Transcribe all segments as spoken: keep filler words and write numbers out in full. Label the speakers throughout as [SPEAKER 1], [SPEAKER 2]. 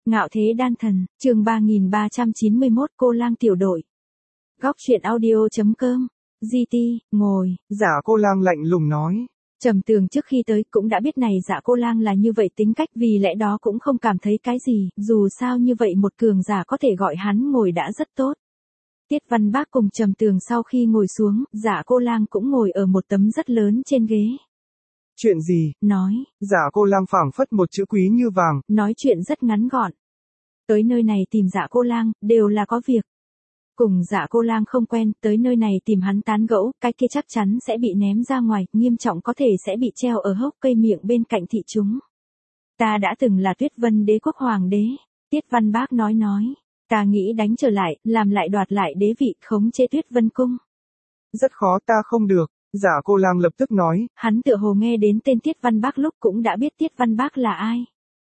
[SPEAKER 1] Ngạo thế đan thần, chương ba nghìn ba trăm chín mươi mốt cô lang tiểu đội. Góc truyện audio.com, giê tê, ngồi.
[SPEAKER 2] Dạ cô lang lạnh lùng nói.
[SPEAKER 1] Trầm Tường trước khi tới cũng đã biết này dạ cô lang là như vậy tính cách, vì lẽ đó cũng không cảm thấy cái gì, dù sao như vậy một cường giả có thể gọi hắn ngồi đã rất tốt. Tiết Văn Bác cùng Trầm Tường sau khi ngồi xuống, dạ cô lang cũng ngồi ở một tấm rất lớn trên ghế.
[SPEAKER 2] Chuyện gì?
[SPEAKER 1] Nói.
[SPEAKER 2] Dạ cô lang phảng phất một chữ quý như vàng.
[SPEAKER 1] Nói chuyện rất ngắn gọn. Tới nơi này tìm dạ cô lang, đều là có việc. Cùng dạ cô lang không quen, tới nơi này tìm hắn tán gẫu, cái kia chắc chắn sẽ bị ném ra ngoài, nghiêm trọng có thể sẽ bị treo ở hốc cây miệng bên cạnh thị chúng. Ta đã từng là Tuyết Vân Đế quốc hoàng đế. Tiết Văn Bác nói nói. Ta nghĩ đánh trở lại, làm lại đoạt lại đế vị, khống chế Tuyết Vân cung.
[SPEAKER 2] Rất khó, ta không được. Dạ cô lang lập tức nói.
[SPEAKER 1] Hắn tựa hồ nghe đến tên Tiết Văn Bác lúc cũng đã biết Tiết Văn Bác là ai.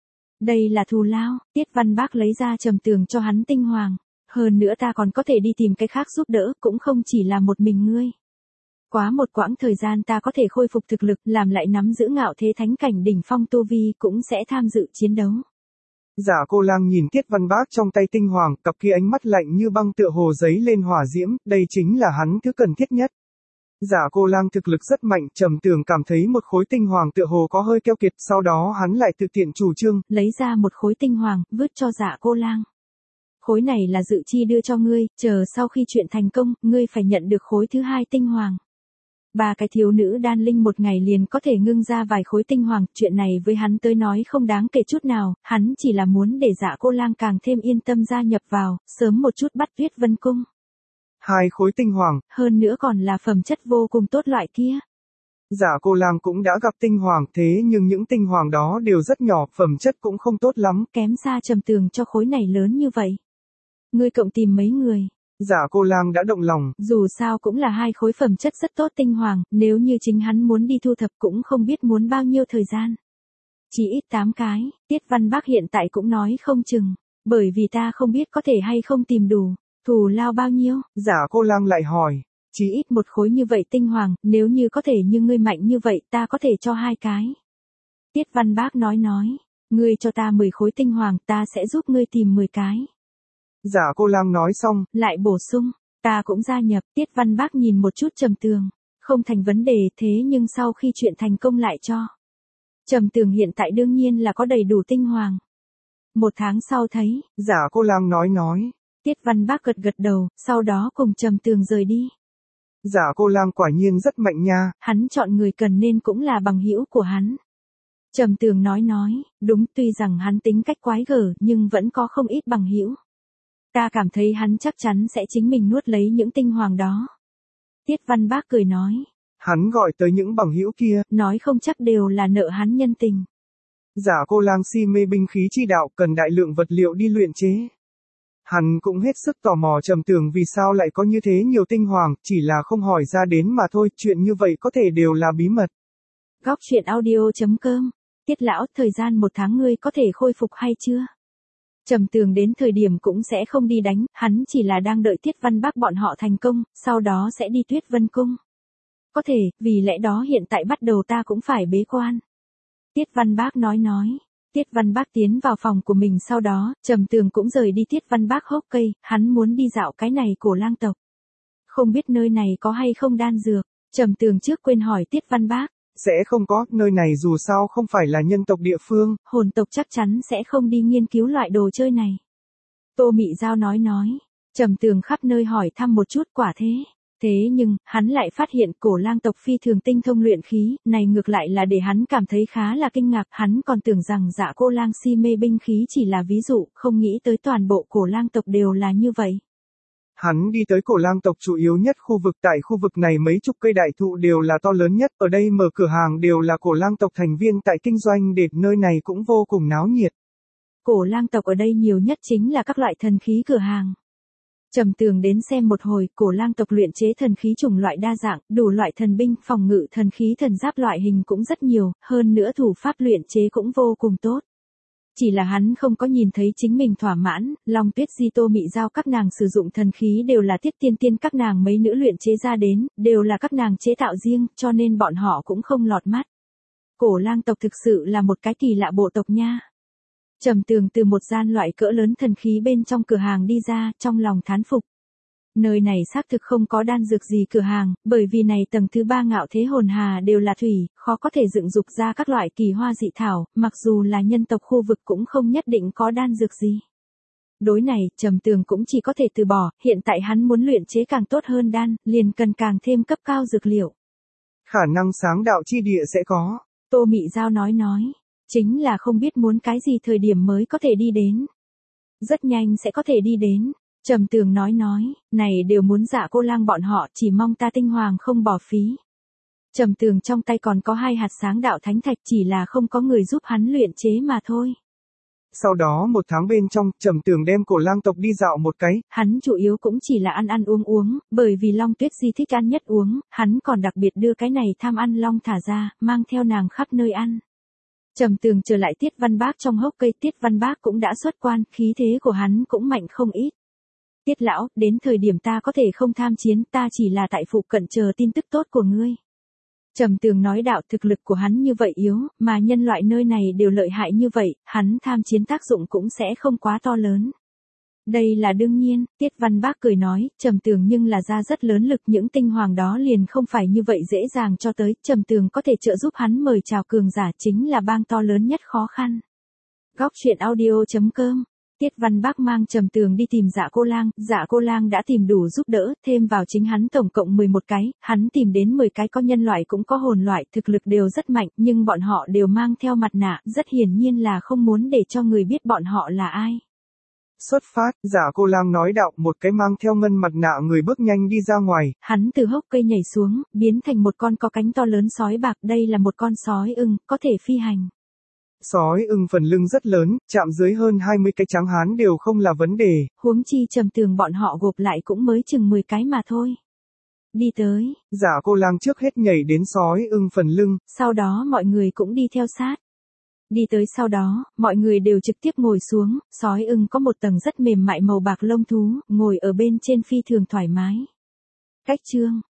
[SPEAKER 1] Đây là thù lao, Tiết Văn Bác lấy ra Trầm Tường cho hắn tinh hoàng. Hơn nữa ta còn có thể đi tìm cái khác giúp đỡ, cũng không chỉ là một mình ngươi. Quá một quãng thời gian ta có thể khôi phục thực lực, làm lại nắm giữ ngạo thế thánh cảnh đỉnh phong tu vi, cũng sẽ tham dự chiến đấu.
[SPEAKER 2] Dạ cô lang nhìn Tiết Văn Bác trong tay tinh hoàng, cặp kia ánh mắt lạnh như băng tựa hồ giấy lên hỏa diễm, đây chính là hắn thứ cần thiết nhất. Dạ cô lang thực lực rất mạnh, Trầm Tường cảm thấy một khối tinh hoàng tựa hồ có hơi keo kiệt, sau đó hắn lại tự tiện chủ trương,
[SPEAKER 1] lấy ra một khối tinh hoàng, vứt cho dạ cô lang. Khối này là dự chi đưa cho ngươi, chờ sau khi chuyện thành công, ngươi phải nhận được khối thứ hai tinh hoàng. Ba cái thiếu nữ đan linh một ngày liền có thể ngưng ra vài khối tinh hoàng, chuyện này với hắn tới nói không đáng kể chút nào, hắn chỉ là muốn để dạ cô lang càng thêm yên tâm gia nhập vào, sớm một chút bắt Tuyết Vân cung.
[SPEAKER 2] Hai khối tinh hoàng,
[SPEAKER 1] hơn nữa còn là phẩm chất vô cùng tốt loại kia.
[SPEAKER 2] Dạ cô lang cũng đã gặp tinh hoàng, thế nhưng những tinh hoàng đó đều rất nhỏ, phẩm chất cũng không tốt lắm.
[SPEAKER 1] Kém xa Trầm Tường cho khối này lớn như vậy. Ngươi cộng tìm mấy người.
[SPEAKER 2] Dạ cô lang đã động lòng.
[SPEAKER 1] Dù sao cũng là hai khối phẩm chất rất tốt tinh hoàng, nếu như chính hắn muốn đi thu thập cũng không biết muốn bao nhiêu thời gian. Chỉ ít tám cái, Tiết Văn Bác hiện tại cũng nói không chừng, bởi vì ta không biết có thể hay không tìm đủ. Thù lao bao nhiêu?
[SPEAKER 2] Dạ cô lang lại hỏi.
[SPEAKER 1] Chỉ ít một khối như vậy tinh hoàng, nếu như có thể như ngươi mạnh như vậy ta có thể cho hai cái. Tiết Văn Bác nói nói, ngươi cho ta mười khối tinh hoàng, ta sẽ giúp ngươi tìm mười cái.
[SPEAKER 2] Dạ cô lang nói xong,
[SPEAKER 1] lại bổ sung, ta cũng gia nhập. Tiết Văn Bác nhìn một chút Trầm Tường, không thành vấn đề, thế nhưng sau khi chuyện thành công lại cho. Trầm Tường hiện tại đương nhiên là có đầy đủ tinh hoàng. Một tháng sau thấy,
[SPEAKER 2] dạ cô lang nói nói.
[SPEAKER 1] Tiết Văn Bác gật gật đầu, sau đó cùng Trầm Tường rời đi.
[SPEAKER 2] Dạ cô lang quả nhiên rất mạnh nha.
[SPEAKER 1] Hắn chọn người cần nên cũng là bằng hữu của hắn. Trầm Tường nói nói, đúng, tuy rằng hắn tính cách quái gở nhưng vẫn có không ít bằng hữu. Ta cảm thấy hắn chắc chắn sẽ chính mình nuốt lấy những tinh hoàng đó. Tiết Văn Bác cười nói.
[SPEAKER 2] Hắn gọi tới những bằng hữu kia.
[SPEAKER 1] Nói không chắc đều là nợ hắn nhân tình.
[SPEAKER 2] Dạ cô lang si mê binh khí chi đạo, cần đại lượng vật liệu đi luyện chế. Hắn cũng hết sức tò mò Trầm Tường vì sao lại có như thế nhiều tinh hoàng, chỉ là không hỏi ra đến mà thôi, chuyện như vậy có thể đều là bí mật.
[SPEAKER 1] Góc truyện audio.com, Tiết lão, thời gian một tháng ngươi có thể khôi phục hay chưa? Trầm Tường đến thời điểm cũng sẽ không đi đánh, hắn chỉ là đang đợi Tiết Văn Bác bọn họ thành công, sau đó sẽ đi Tuyết Vân cung. Có thể, vì lẽ đó hiện tại bắt đầu ta cũng phải bế quan. Tiết Văn Bác nói nói. Tiết Văn Bác tiến vào phòng của mình, sau đó, Trầm Tường cũng rời đi Tiết Văn Bác hốc cây, hắn muốn đi dạo cái này cổ lang tộc. Không biết nơi này có hay không đan dược, Trầm Tường trước quên hỏi Tiết Văn Bác.
[SPEAKER 2] Sẽ không có, nơi này dù sao không phải là nhân tộc địa phương.
[SPEAKER 1] Hồn tộc chắc chắn sẽ không đi nghiên cứu loại đồ chơi này. Tô Mị Giao nói nói. Trầm Tường khắp nơi hỏi thăm một chút, quả thế. Thế nhưng, hắn lại phát hiện cổ lang tộc phi thường tinh thông luyện khí, này ngược lại là để hắn cảm thấy khá là kinh ngạc, hắn còn tưởng rằng dạ cô lang si mê binh khí chỉ là ví dụ, không nghĩ tới toàn bộ cổ lang tộc đều là như vậy.
[SPEAKER 2] Hắn đi tới cổ lang tộc chủ yếu nhất khu vực, tại khu vực này mấy chục cây đại thụ đều là to lớn nhất, ở đây mở cửa hàng đều là cổ lang tộc thành viên tại kinh doanh, để nơi này cũng vô cùng náo nhiệt.
[SPEAKER 1] Cổ lang tộc ở đây nhiều nhất chính là các loại thần khí cửa hàng. Trầm Tường đến xem một hồi, cổ lang tộc luyện chế thần khí chủng loại đa dạng, đủ loại thần binh, phòng ngự, thần khí, thần giáp loại hình cũng rất nhiều, hơn nữa thủ pháp luyện chế cũng vô cùng tốt. Chỉ là hắn không có nhìn thấy chính mình thỏa mãn, Long Tuyết Di, Tô Mị Giao các nàng sử dụng thần khí đều là Tiết Tiên Tiên các nàng mấy nữ luyện chế ra đến, đều là các nàng chế tạo riêng, cho nên bọn họ cũng không lọt mắt. Cổ lang tộc thực sự là một cái kỳ lạ bộ tộc nha. Trầm Tường từ một gian loại cỡ lớn thần khí bên trong cửa hàng đi ra, trong lòng thán phục. Nơi này xác thực không có đan dược gì cửa hàng, bởi vì này tầng thứ ba ngạo thế hồn hà đều là thủy, khó có thể dựng dục ra các loại kỳ hoa dị thảo, mặc dù là nhân tộc khu vực cũng không nhất định có đan dược gì. Đối này, Trầm Tường cũng chỉ có thể từ bỏ, hiện tại hắn muốn luyện chế càng tốt hơn đan, liền cần càng thêm cấp cao dược liệu.
[SPEAKER 2] Khả năng sáng đạo chi địa sẽ có.
[SPEAKER 1] Tô Mị Giao nói nói, chính là không biết muốn cái gì thời điểm mới có thể đi đến. Rất nhanh sẽ có thể đi đến. Trầm Tường nói nói, này đều muốn Dạ Cô Lang bọn họ, chỉ mong ta tinh hoàng không bỏ phí. Trầm Tường trong tay còn có hai hạt sáng đạo thánh thạch, chỉ là không có người giúp hắn luyện chế mà thôi.
[SPEAKER 2] Sau đó một tháng bên trong, Trầm Tường đem Cổ Lang tộc đi dạo một cái.
[SPEAKER 1] Hắn chủ yếu cũng chỉ là ăn ăn uống uống, bởi vì Long Tuyết Di thích ăn nhất uống, hắn còn đặc biệt đưa cái này tham ăn long thả ra, mang theo nàng khắp nơi ăn. Trầm Tường trở lại Tiết Văn Bác trong hốc cây, Tiết Văn Bác cũng đã xuất quan, khí thế của hắn cũng mạnh không ít. Tiết lão, đến thời điểm ta có thể không tham chiến, ta chỉ là tại phụ cận chờ tin tức tốt của ngươi. Trầm Tường nói đạo, thực lực của hắn như vậy yếu, mà nhân loại nơi này đều lợi hại như vậy, hắn tham chiến tác dụng cũng sẽ không quá to lớn. Đây là đương nhiên, Tiết Văn Bác cười nói, Trầm Tường nhưng là ra rất lớn lực, những tinh hoàng đó liền không phải như vậy dễ dàng cho tới, Trầm Tường có thể trợ giúp hắn mời chào cường giả, chính là bang to lớn nhất khó khăn. Góc truyện audio chấm com. Tiết Văn Bác mang Trầm Tường đi tìm Dạ Cô Lang, Dạ Cô Lang đã tìm đủ giúp đỡ, thêm vào chính hắn tổng cộng mười một cái, hắn tìm đến mười cái có nhân loại cũng có hồn loại, thực lực đều rất mạnh, nhưng bọn họ đều mang theo mặt nạ, rất hiển nhiên là không muốn để cho người biết bọn họ là ai.
[SPEAKER 2] Xuất phát, Dạ Cô Lang nói đạo, một cái mang theo ngân mặt nạ người bước nhanh đi ra ngoài.
[SPEAKER 1] Hắn từ hốc cây nhảy xuống, biến thành một con có cánh to lớn sói bạc, đây là một con sói ưng, có thể phi hành.
[SPEAKER 2] Sói ưng phần lưng rất lớn, chạm dưới hơn hai mươi cái trắng hán đều không là vấn đề.
[SPEAKER 1] Huống chi Trầm Tường bọn họ gộp lại cũng mới chừng mười cái mà thôi. Đi tới.
[SPEAKER 2] Dạ Cô Lang trước hết nhảy đến sói ưng phần lưng.
[SPEAKER 1] Sau đó mọi người cũng đi theo sát. Đi tới sau đó, mọi người đều trực tiếp ngồi xuống, sói ưng có một tầng rất mềm mại màu bạc lông thú, ngồi ở bên trên phi thường thoải mái. Cách chương.